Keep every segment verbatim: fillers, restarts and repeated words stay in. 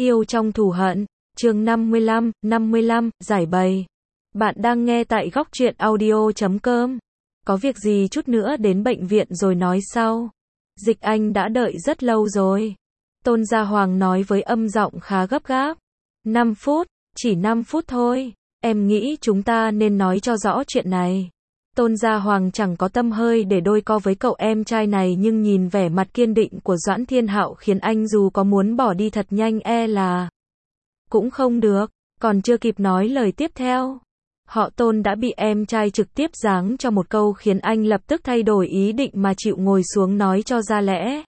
Yêu trong thù hận, chương năm mươi lăm, năm mươi lăm, giải bày. Bạn đang nghe tại góc truyện audio chấm com. Có việc gì chút nữa đến bệnh viện rồi nói sau. Dịch Anh đã đợi rất lâu rồi. Tôn Gia Hoàng nói với âm giọng khá gấp gáp. năm phút, chỉ năm phút thôi. Em nghĩ chúng ta nên nói cho rõ chuyện này. Tôn Gia Hoàng chẳng có tâm hơi để đôi co với cậu em trai này, nhưng nhìn vẻ mặt kiên định của Doãn Thiên Hạo khiến anh dù có muốn bỏ đi thật nhanh e là cũng không được. Còn chưa kịp nói lời tiếp theo, họ Tôn đã bị em trai trực tiếp giáng cho một câu khiến anh lập tức thay đổi ý định mà chịu ngồi xuống nói cho ra lẽ.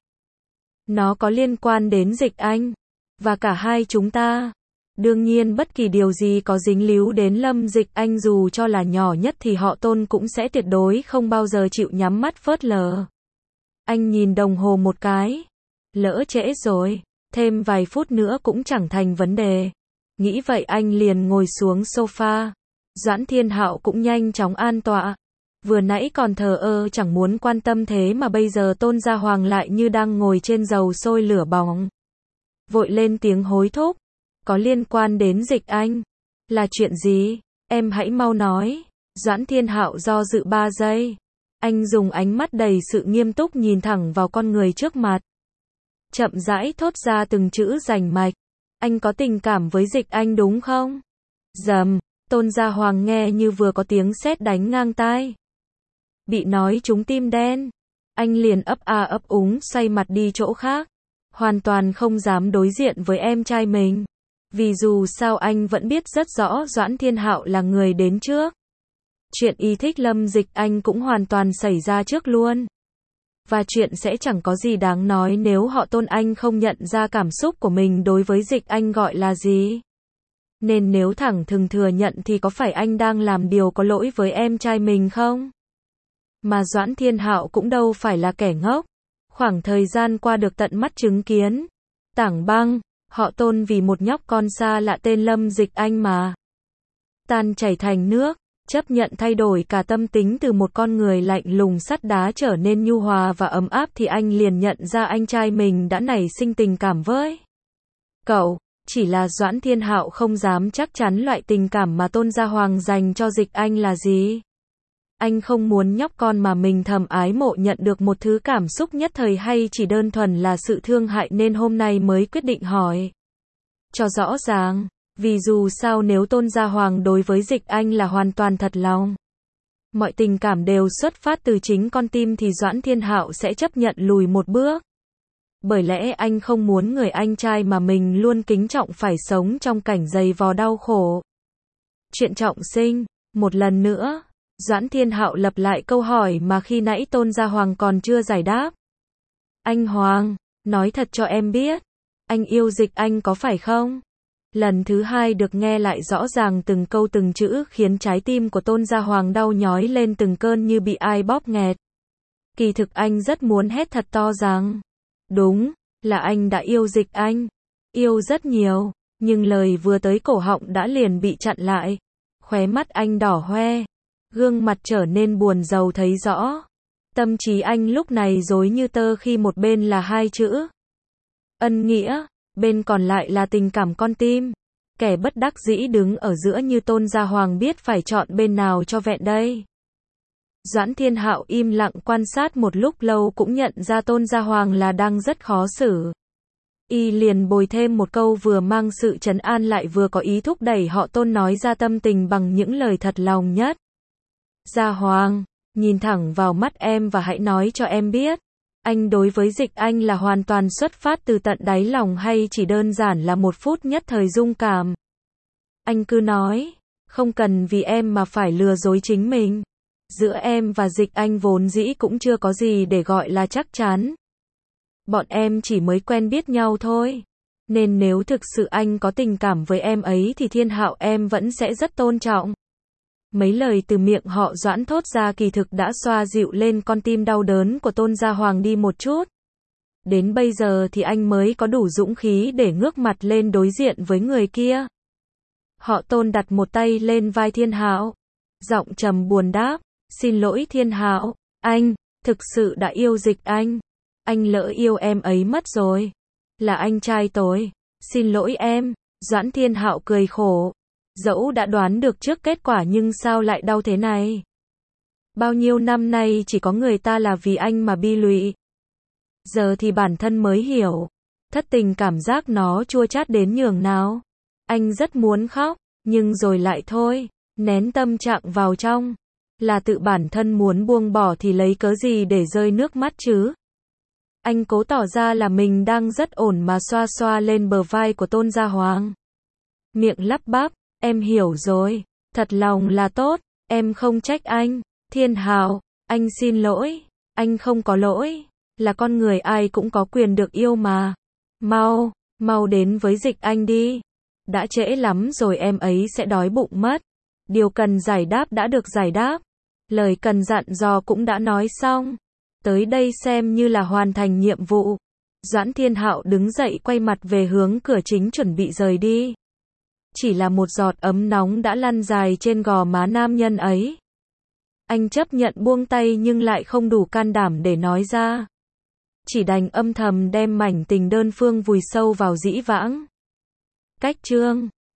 Nó có liên quan đến Dịch Anh và cả hai chúng ta. Đương nhiên bất kỳ điều gì có dính líu đến Lâm Dịch Anh dù cho là nhỏ nhất thì họ Tôn cũng sẽ tuyệt đối không bao giờ chịu nhắm mắt phớt lờ. Anh nhìn đồng hồ một cái. Lỡ trễ rồi, thêm vài phút nữa cũng chẳng thành vấn đề. Nghĩ vậy anh liền ngồi xuống sofa. Doãn Thiên Hạo cũng nhanh chóng an tọa. Vừa nãy còn thờ ơ chẳng muốn quan tâm thế mà bây giờ Tôn Gia Hoàng lại như đang ngồi trên dầu sôi lửa bỏng. Vội lên tiếng hối thúc. Có liên quan đến Dịch Anh. Là chuyện gì? Em hãy mau nói. Doãn Thiên Hạo do dự ba giây. Anh dùng ánh mắt đầy sự nghiêm túc nhìn thẳng vào con người trước mặt. Chậm rãi thốt ra từng chữ rành mạch. Anh có tình cảm với Dịch Anh đúng không? Rầm, Tôn Gia Hoàng nghe như vừa có tiếng sét đánh ngang tai. Bị nói trúng tim đen. Anh liền ấp a ấp úng xoay mặt đi chỗ khác. Hoàn toàn không dám đối diện với em trai mình. Vì dù sao anh vẫn biết rất rõ Doãn Thiên Hạo là người đến trước. Chuyện y thích Lâm Dịch Anh cũng hoàn toàn xảy ra trước luôn. Và chuyện sẽ chẳng có gì đáng nói nếu họ Tôn anh không nhận ra cảm xúc của mình đối với Dịch Anh gọi là gì. Nên nếu thẳng thừng thừa nhận thì có phải anh đang làm điều có lỗi với em trai mình không? Mà Doãn Thiên Hạo cũng đâu phải là kẻ ngốc. Khoảng thời gian qua được tận mắt chứng kiến. Tảng băng. Họ Tôn vì một nhóc con xa lạ tên Lâm Dịch Anh mà tan chảy thành nước, chấp nhận thay đổi cả tâm tính từ một con người lạnh lùng sắt đá trở nên nhu hòa và ấm áp thì anh liền nhận ra anh trai mình đã nảy sinh tình cảm với cậu. Chỉ là Doãn Thiên Hạo không dám chắc chắn loại tình cảm mà Tôn Gia Hoàng dành cho Dịch Anh là gì. Anh không muốn nhóc con mà mình thầm ái mộ nhận được một thứ cảm xúc nhất thời hay chỉ đơn thuần là sự thương hại nên hôm nay mới quyết định hỏi cho rõ ràng. Vì dù sao nếu Tôn Gia Hoàng đối với Dịch Anh là hoàn toàn thật lòng, mọi tình cảm đều xuất phát từ chính con tim thì Doãn Thiên Hạo sẽ chấp nhận lùi một bước. Bởi lẽ anh không muốn người anh trai mà mình luôn kính trọng phải sống trong cảnh dày vò đau khổ. Chuyện trọng sinh, một lần nữa. Doãn Thiên Hạo lặp lại câu hỏi mà khi nãy Tôn Gia Hoàng còn chưa giải đáp. Anh Hoàng, nói thật cho em biết, anh yêu Dịch Anh có phải không? Lần thứ hai được nghe lại rõ ràng từng câu từng chữ khiến trái tim của Tôn Gia Hoàng đau nhói lên từng cơn như bị ai bóp nghẹt. Kỳ thực anh rất muốn hét thật to rằng, đúng, là anh đã yêu Dịch Anh, yêu rất nhiều, nhưng lời vừa tới cổ họng đã liền bị chặn lại. Khóe mắt anh đỏ hoe. Gương mặt trở nên buồn rầu thấy rõ. Tâm trí anh lúc này rối như tơ khi một bên là hai chữ ân nghĩa, bên còn lại là tình cảm con tim. Kẻ bất đắc dĩ đứng ở giữa như Tôn Gia Hoàng biết phải chọn bên nào cho vẹn đây. Doãn Thiên Hạo im lặng quan sát một lúc lâu cũng nhận ra Tôn Gia Hoàng là đang rất khó xử. Y liền bồi thêm một câu vừa mang sự trấn an lại vừa có ý thúc đẩy họ Tôn nói ra tâm tình bằng những lời thật lòng nhất. Gia Hoàng, nhìn thẳng vào mắt em và hãy nói cho em biết, anh đối với Dịch Anh là hoàn toàn xuất phát từ tận đáy lòng hay chỉ đơn giản là một phút nhất thời rung cảm. Anh cứ nói, không cần vì em mà phải lừa dối chính mình. Giữa em và Dịch Anh vốn dĩ cũng chưa có gì để gọi là chắc chắn. Bọn em chỉ mới quen biết nhau thôi. Nên nếu thực sự anh có tình cảm với em ấy thì Thiên Hạo em vẫn sẽ rất tôn trọng. Mấy lời từ miệng họ Doãn thốt ra kỳ thực đã xoa dịu lên con tim đau đớn của Tôn Gia Hoàng đi một chút. Đến bây giờ thì anh mới có đủ dũng khí để ngước mặt lên đối diện với người kia. Họ Tôn đặt một tay lên vai Thiên Hạo. Giọng trầm buồn đáp, xin lỗi Thiên Hạo, anh, thực sự đã yêu Dịch Anh. Anh lỡ yêu em ấy mất rồi. Là anh trai tôi. Xin lỗi em, Doãn Thiên Hạo cười khổ. Dẫu đã đoán được trước kết quả nhưng sao lại đau thế này? Bao nhiêu năm nay chỉ có người ta là vì anh mà bi lụy. Giờ thì bản thân mới hiểu. Thất tình cảm giác nó chua chát đến nhường nào. Anh rất muốn khóc, nhưng rồi lại thôi, nén tâm trạng vào trong. Là tự bản thân muốn buông bỏ thì lấy cớ gì để rơi nước mắt chứ? Anh cố tỏ ra là mình đang rất ổn mà xoa xoa lên bờ vai của Tôn Gia Hoàng. Miệng lắp bắp, em hiểu rồi, thật lòng là tốt, em không trách anh. Thiên Hạo, anh xin lỗi, anh không có lỗi, là con người ai cũng có quyền được yêu mà. Mau, mau đến với Dịch Anh đi. Đã trễ lắm rồi em ấy sẽ đói bụng mất. Điều cần giải đáp đã được giải đáp. Lời cần dặn dò cũng đã nói xong. Tới đây xem như là hoàn thành nhiệm vụ. Doãn Thiên Hạo đứng dậy quay mặt về hướng cửa chính chuẩn bị rời đi. Chỉ là một giọt ấm nóng đã lăn dài trên gò má nam nhân ấy. Anh chấp nhận buông tay nhưng lại không đủ can đảm để nói ra. Chỉ đành âm thầm đem mảnh tình đơn phương vùi sâu vào dĩ vãng. Cách chương